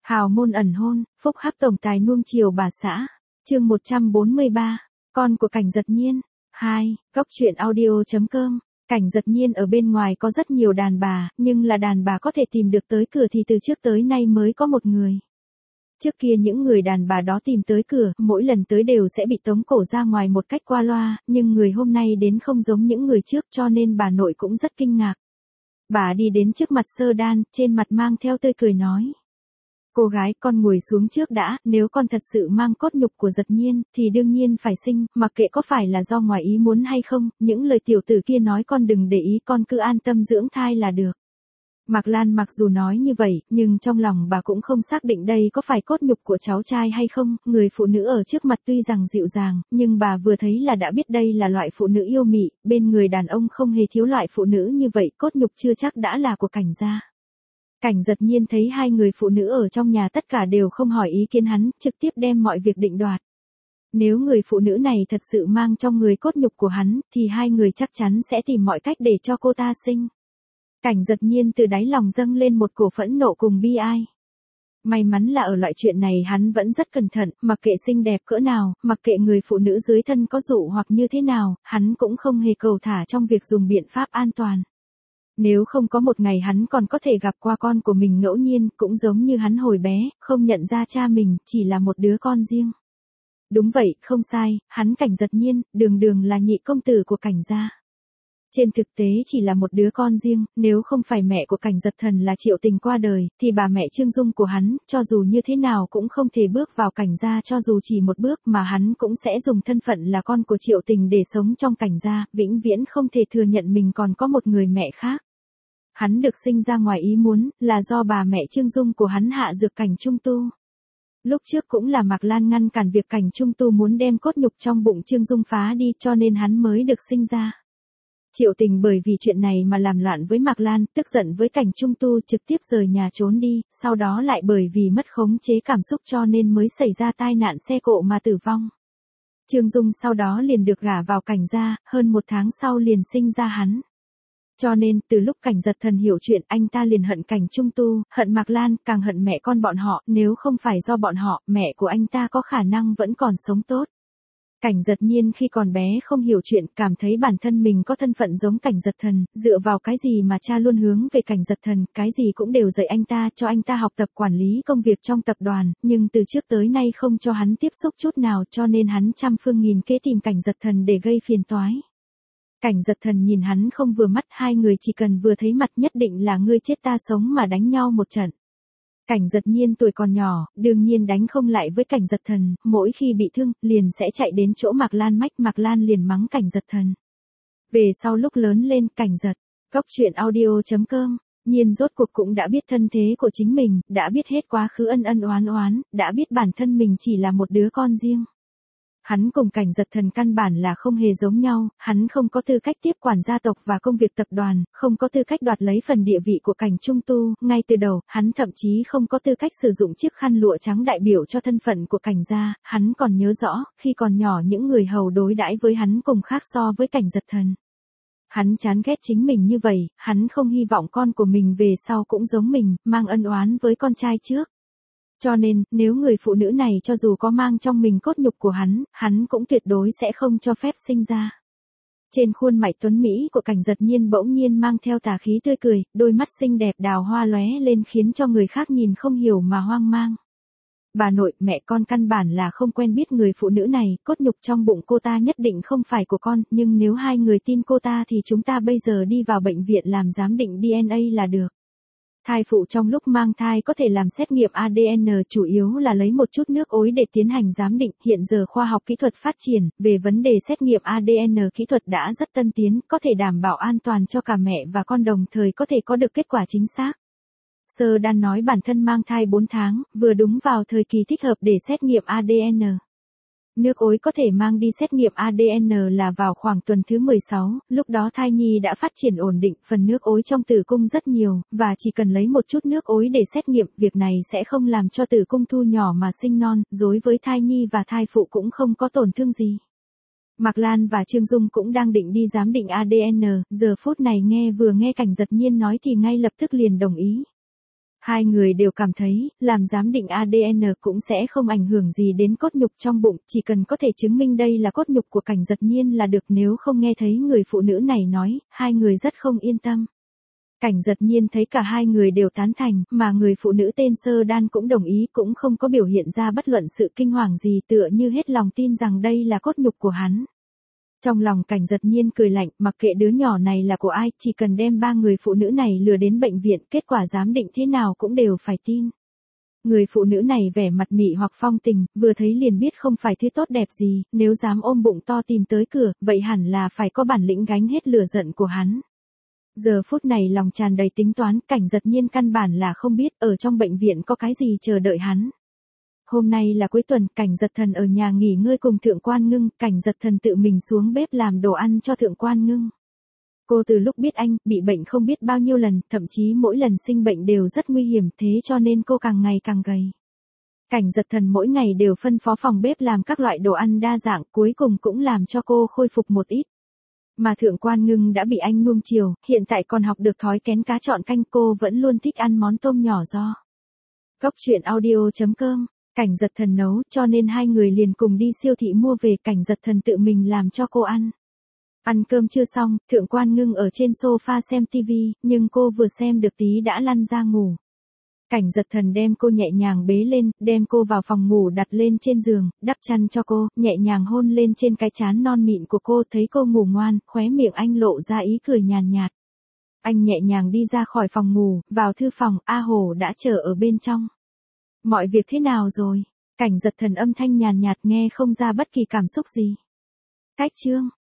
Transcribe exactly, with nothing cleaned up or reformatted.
Hào môn ẩn hôn, phúc hắc tổng tài nuông chiều bà xã. Chương một trăm bốn mươi ba, con của Cảnh Giật Nhiên. hai, Góc truyện audio chấm com. Cảnh Giật Nhiên ở bên ngoài có rất nhiều đàn bà, nhưng là đàn bà có thể tìm được tới cửa thì từ trước tới nay mới có một người. Trước kia những người đàn bà đó tìm tới cửa, mỗi lần tới đều sẽ bị tống cổ ra ngoài một cách qua loa, nhưng người hôm nay đến không giống những người trước cho nên bà nội cũng rất kinh ngạc. Bà đi đến trước mặt Sơ Đan, trên mặt mang theo tươi cười nói. Cô gái, con ngồi xuống trước đã, nếu con thật sự mang cốt nhục của Giật Nhiên, thì đương nhiên phải sinh, mặc kệ có phải là do ngoài ý muốn hay không, những lời tiểu tử kia nói con đừng để ý, con cứ an tâm dưỡng thai là được. Mạc Lan mặc dù nói như vậy, nhưng trong lòng bà cũng không xác định đây có phải cốt nhục của cháu trai hay không, người phụ nữ ở trước mặt tuy rằng dịu dàng, nhưng bà vừa thấy là đã biết đây là loại phụ nữ yêu mị, bên người đàn ông không hề thiếu loại phụ nữ như vậy, cốt nhục chưa chắc đã là của Cảnh gia. Cảnh Giật Nhiên thấy hai người phụ nữ ở trong nhà tất cả đều không hỏi ý kiến hắn, trực tiếp đem mọi việc định đoạt. Nếu người phụ nữ này thật sự mang trong người cốt nhục của hắn, thì hai người chắc chắn sẽ tìm mọi cách để cho cô ta sinh. Cảnh Giật Nhiên từ đáy lòng dâng lên một cổ phẫn nộ cùng bi ai. May mắn là ở loại chuyện này hắn vẫn rất cẩn thận, mặc kệ xinh đẹp cỡ nào, mặc kệ người phụ nữ dưới thân có dụ hoặc như thế nào, hắn cũng không hề cầu thả trong việc dùng biện pháp an toàn. Nếu không có một ngày hắn còn có thể gặp qua con của mình ngẫu nhiên, cũng giống như hắn hồi bé, không nhận ra cha mình, chỉ là một đứa con riêng. Đúng vậy, không sai, hắn Cảnh Giật Nhiên, đường đường là nhị công tử của Cảnh gia. Trên thực tế chỉ là một đứa con riêng, nếu không phải mẹ của Cảnh Giật Thần là Triệu Tình qua đời, thì bà mẹ Trương Dung của hắn, cho dù như thế nào cũng không thể bước vào Cảnh gia cho dù chỉ một bước mà hắn cũng sẽ dùng thân phận là con của Triệu Tình để sống trong Cảnh gia, vĩnh viễn không thể thừa nhận mình còn có một người mẹ khác. Hắn được sinh ra ngoài ý muốn, là do bà mẹ Trương Dung của hắn hạ dược Cảnh Trung Tu. Lúc trước cũng là Mạc Lan ngăn cản việc Cảnh Trung Tu muốn đem cốt nhục trong bụng Trương Dung phá đi cho nên hắn mới được sinh ra. Triệu Tình bởi vì chuyện này mà làm loạn với Mạc Lan, tức giận với Cảnh Trung Tu trực tiếp rời nhà trốn đi, sau đó lại bởi vì mất khống chế cảm xúc cho nên mới xảy ra tai nạn xe cộ mà tử vong. Trương Dung sau đó liền được gả vào Cảnh gia, hơn một tháng sau liền sinh ra hắn. Cho nên, từ lúc Cảnh Giật Thần hiểu chuyện anh ta liền hận Cảnh Trung Tu, hận Mạc Lan, càng hận mẹ con bọn họ, nếu không phải do bọn họ, mẹ của anh ta có khả năng vẫn còn sống tốt. Cảnh Giật Nhiên khi còn bé không hiểu chuyện, cảm thấy bản thân mình có thân phận giống Cảnh Giật Thần, dựa vào cái gì mà cha luôn hướng về Cảnh Giật Thần, cái gì cũng đều dạy anh ta, cho anh ta học tập quản lý công việc trong tập đoàn, nhưng từ trước tới nay không cho hắn tiếp xúc chút nào cho nên hắn trăm phương nghìn kế tìm Cảnh Giật Thần để gây phiền toái. Cảnh Giật Thần nhìn hắn không vừa mắt, hai người chỉ cần vừa thấy mặt nhất định là ngươi chết ta sống mà đánh nhau một trận. Cảnh Giật Nhiên tuổi còn nhỏ, đương nhiên đánh không lại với Cảnh Giật Thần, mỗi khi bị thương, liền sẽ chạy đến chỗ Mạc Lan mách, Mạc Lan liền mắng Cảnh Giật Thần. Về sau lúc lớn lên, Cảnh Giật, Góc truyện audio chấm com, Nhiên rốt cuộc cũng đã biết thân thế của chính mình, đã biết hết quá khứ ân ân oán oán, đã biết bản thân mình chỉ là một đứa con riêng. Hắn cùng Cảnh Giật Thần căn bản là không hề giống nhau, hắn không có tư cách tiếp quản gia tộc và công việc tập đoàn, không có tư cách đoạt lấy phần địa vị của Cảnh Trung Tu, ngay từ đầu, hắn thậm chí không có tư cách sử dụng chiếc khăn lụa trắng đại biểu cho thân phận của Cảnh gia, hắn còn nhớ rõ, khi còn nhỏ những người hầu đối đãi với hắn cùng khác so với Cảnh Giật Thần. Hắn chán ghét chính mình như vậy, hắn không hy vọng con của mình về sau cũng giống mình, mang ân oán với con trai trước. Cho nên, nếu người phụ nữ này cho dù có mang trong mình cốt nhục của hắn, hắn cũng tuyệt đối sẽ không cho phép sinh ra. Trên khuôn mặt tuấn Mỹ của Cảnh Giật Nhiên bỗng nhiên mang theo tà khí tươi cười, đôi mắt xinh đẹp đào hoa lóe lên khiến cho người khác nhìn không hiểu mà hoang mang. Bà nội, mẹ con căn bản là không quen biết người phụ nữ này, cốt nhục trong bụng cô ta nhất định không phải của con, nhưng nếu hai người tin cô ta thì chúng ta bây giờ đi vào bệnh viện làm giám định đê en a là được. Thai phụ trong lúc mang thai có thể làm xét nghiệm a đê en, chủ yếu là lấy một chút nước ối để tiến hành giám định. Hiện giờ khoa học kỹ thuật phát triển, về vấn đề xét nghiệm a đê en kỹ thuật đã rất tân tiến, có thể đảm bảo an toàn cho cả mẹ và con đồng thời có thể có được kết quả chính xác. Sơ Đan nói bản thân mang thai bốn tháng, vừa đúng vào thời kỳ thích hợp để xét nghiệm a đê en. Nước ối có thể mang đi xét nghiệm a đê en là vào khoảng tuần thứ mười sáu, lúc đó thai nhi đã phát triển ổn định, phần nước ối trong tử cung rất nhiều, và chỉ cần lấy một chút nước ối để xét nghiệm, việc này sẽ không làm cho tử cung thu nhỏ mà sinh non, đối với thai nhi và thai phụ cũng không có tổn thương gì. Mạc Lan và Trương Dung cũng đang định đi giám định a đê en, giờ phút này nghe vừa nghe Cảnh Giật Nhiên nói thì ngay lập tức liền đồng ý. Hai người đều cảm thấy, làm giám định a đê en cũng sẽ không ảnh hưởng gì đến cốt nhục trong bụng, chỉ cần có thể chứng minh đây là cốt nhục của Cảnh Giật Nhiên là được. Nếu không nghe thấy người phụ nữ này nói, hai người rất không yên tâm. Cảnh Giật Nhiên thấy cả hai người đều tán thành, mà người phụ nữ tên Sơ Đan cũng đồng ý, cũng không có biểu hiện ra bất luận sự kinh hoàng gì, tựa như hết lòng tin rằng đây là cốt nhục của hắn. Trong lòng Cảnh Giật Nhiên cười lạnh, mặc kệ đứa nhỏ này là của ai, chỉ cần đem ba người phụ nữ này lừa đến bệnh viện, kết quả giám định thế nào cũng đều phải tin. Người phụ nữ này vẻ mặt mị hoặc phong tình, vừa thấy liền biết không phải thứ tốt đẹp gì, nếu dám ôm bụng to tìm tới cửa, vậy hẳn là phải có bản lĩnh gánh hết lửa giận của hắn. Giờ phút này lòng tràn đầy tính toán, Cảnh Giật Nhiên căn bản là không biết ở trong bệnh viện có cái gì chờ đợi hắn. Hôm nay là cuối tuần, Cảnh Giật Thần ở nhà nghỉ ngơi cùng Thượng Quan Ngưng, Cảnh Giật Thần tự mình xuống bếp làm đồ ăn cho Thượng Quan Ngưng. Cô từ lúc biết anh bị bệnh không biết bao nhiêu lần, thậm chí mỗi lần sinh bệnh đều rất nguy hiểm, thế cho nên cô càng ngày càng gầy. Cảnh Giật Thần mỗi ngày đều phân phó phòng bếp làm các loại đồ ăn đa dạng, cuối cùng cũng làm cho cô khôi phục một ít. Mà Thượng Quan Ngưng đã bị anh nuông chiều, hiện tại còn học được thói kén cá chọn canh, cô vẫn luôn thích ăn món tôm nhỏ giò. Cốc truyện audio chấm com. Cảnh Giật Thần nấu, cho nên hai người liền cùng đi siêu thị mua về, Cảnh Giật Thần tự mình làm cho cô ăn. Ăn cơm chưa xong, Thượng Quan Ngưng ở trên sofa xem tivi, nhưng cô vừa xem được tí đã lăn ra ngủ. Cảnh Giật Thần đem cô nhẹ nhàng bế lên, đem cô vào phòng ngủ đặt lên trên giường, đắp chăn cho cô, nhẹ nhàng hôn lên trên cái trán non mịn của cô, thấy cô ngủ ngoan, khóe miệng anh lộ ra ý cười nhàn nhạt. Anh nhẹ nhàng đi ra khỏi phòng ngủ, vào thư phòng, A Hổ đã chờ ở bên trong. Mọi việc thế nào rồi? Cảnh Giật Thần âm thanh nhàn nhạt nghe không ra bất kỳ cảm xúc gì. Cách chương.